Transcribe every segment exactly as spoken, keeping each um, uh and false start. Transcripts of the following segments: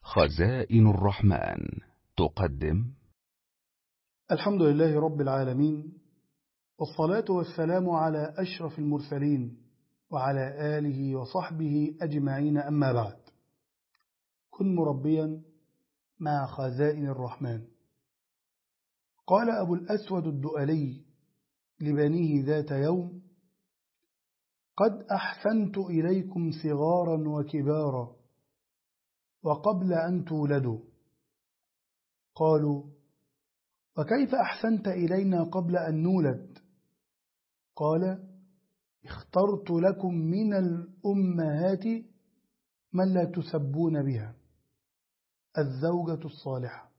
خزائن الرحمن تقدم. الحمد لله رب العالمين، والصلاة والسلام على أشرف المرسلين وعلى آله وصحبه أجمعين، أما بعد. كن مربيا مع خزائن الرحمن. قال أبو الأسود الدؤلي لبنيه ذات يوم: قد أحسنت إليكم صغارا وكبارا وقبل أن تولدوا. قالوا: وكيف أحسنت إلينا قبل أن نولد؟ قال: اخترت لكم من الأمهات من لا تسبون بها، الزوجة الصالحة.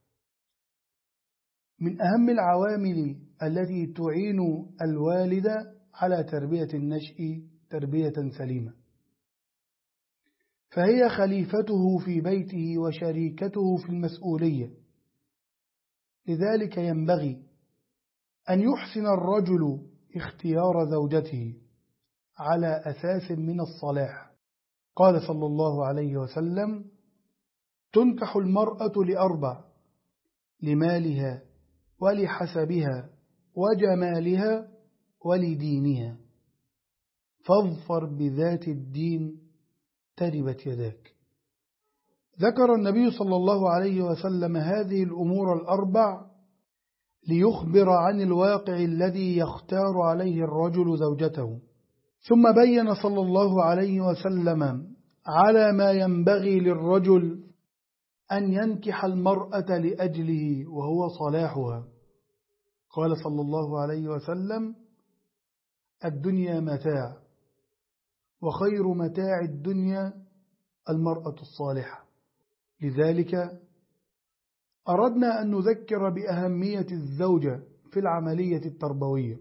من أهم العوامل التي تعين الوالد على تربية النشء تربية سليمة، فهي خليفته في بيته وشريكته في المسؤولية. لذلك ينبغي أن يحسن الرجل اختيار زوجته على أساس من الصلاح. قال صلى الله عليه وسلم: تنكح المرأة لأربع: لمالها ولحسبها وجمالها ولدينها، فاظفر بذات الدين تربت يداك. ذكر النبي صلى الله عليه وسلم هذه الأمور الأربع ليخبر عن الواقع الذي يختار عليه الرجل زوجته، ثم بين صلى الله عليه وسلم على ما ينبغي للرجل أن ينكح المرأة لأجله وهو صلاحها. قال صلى الله عليه وسلم: الدنيا متاع، وخير متاع الدنيا المرأة الصالحة. لذلك أردنا أن نذكر بأهمية الزوجة في العملية التربوية.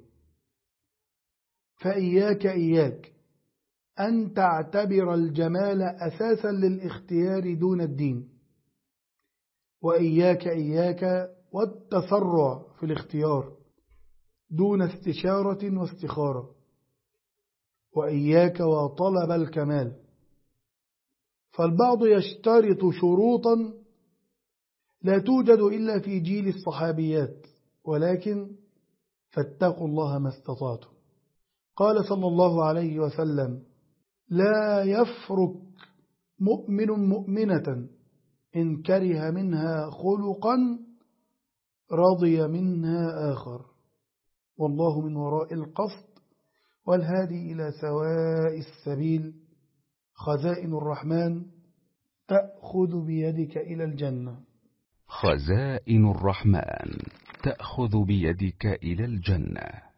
فإياك إياك أن تعتبر الجمال أساسا للاختيار دون الدين، وإياك إياك والتسرع في الاختيار دون استشارة واستخارة، وإياك وطلب الكمال. فالبعض يشترط شروطا لا توجد إلا في جيل الصحابيات، ولكن فاتقوا الله ما استطعتم. قال صلى الله عليه وسلم: لا يفرق مؤمن مؤمنة إن كره منها خلقا رضي منها آخر، والله من وراء القصد والهادي إلى سواء السبيل. خزائن الرحمن تأخذ بيدك إلى الجنة. خزائن الرحمن تأخذ بيدك إلى الجنة.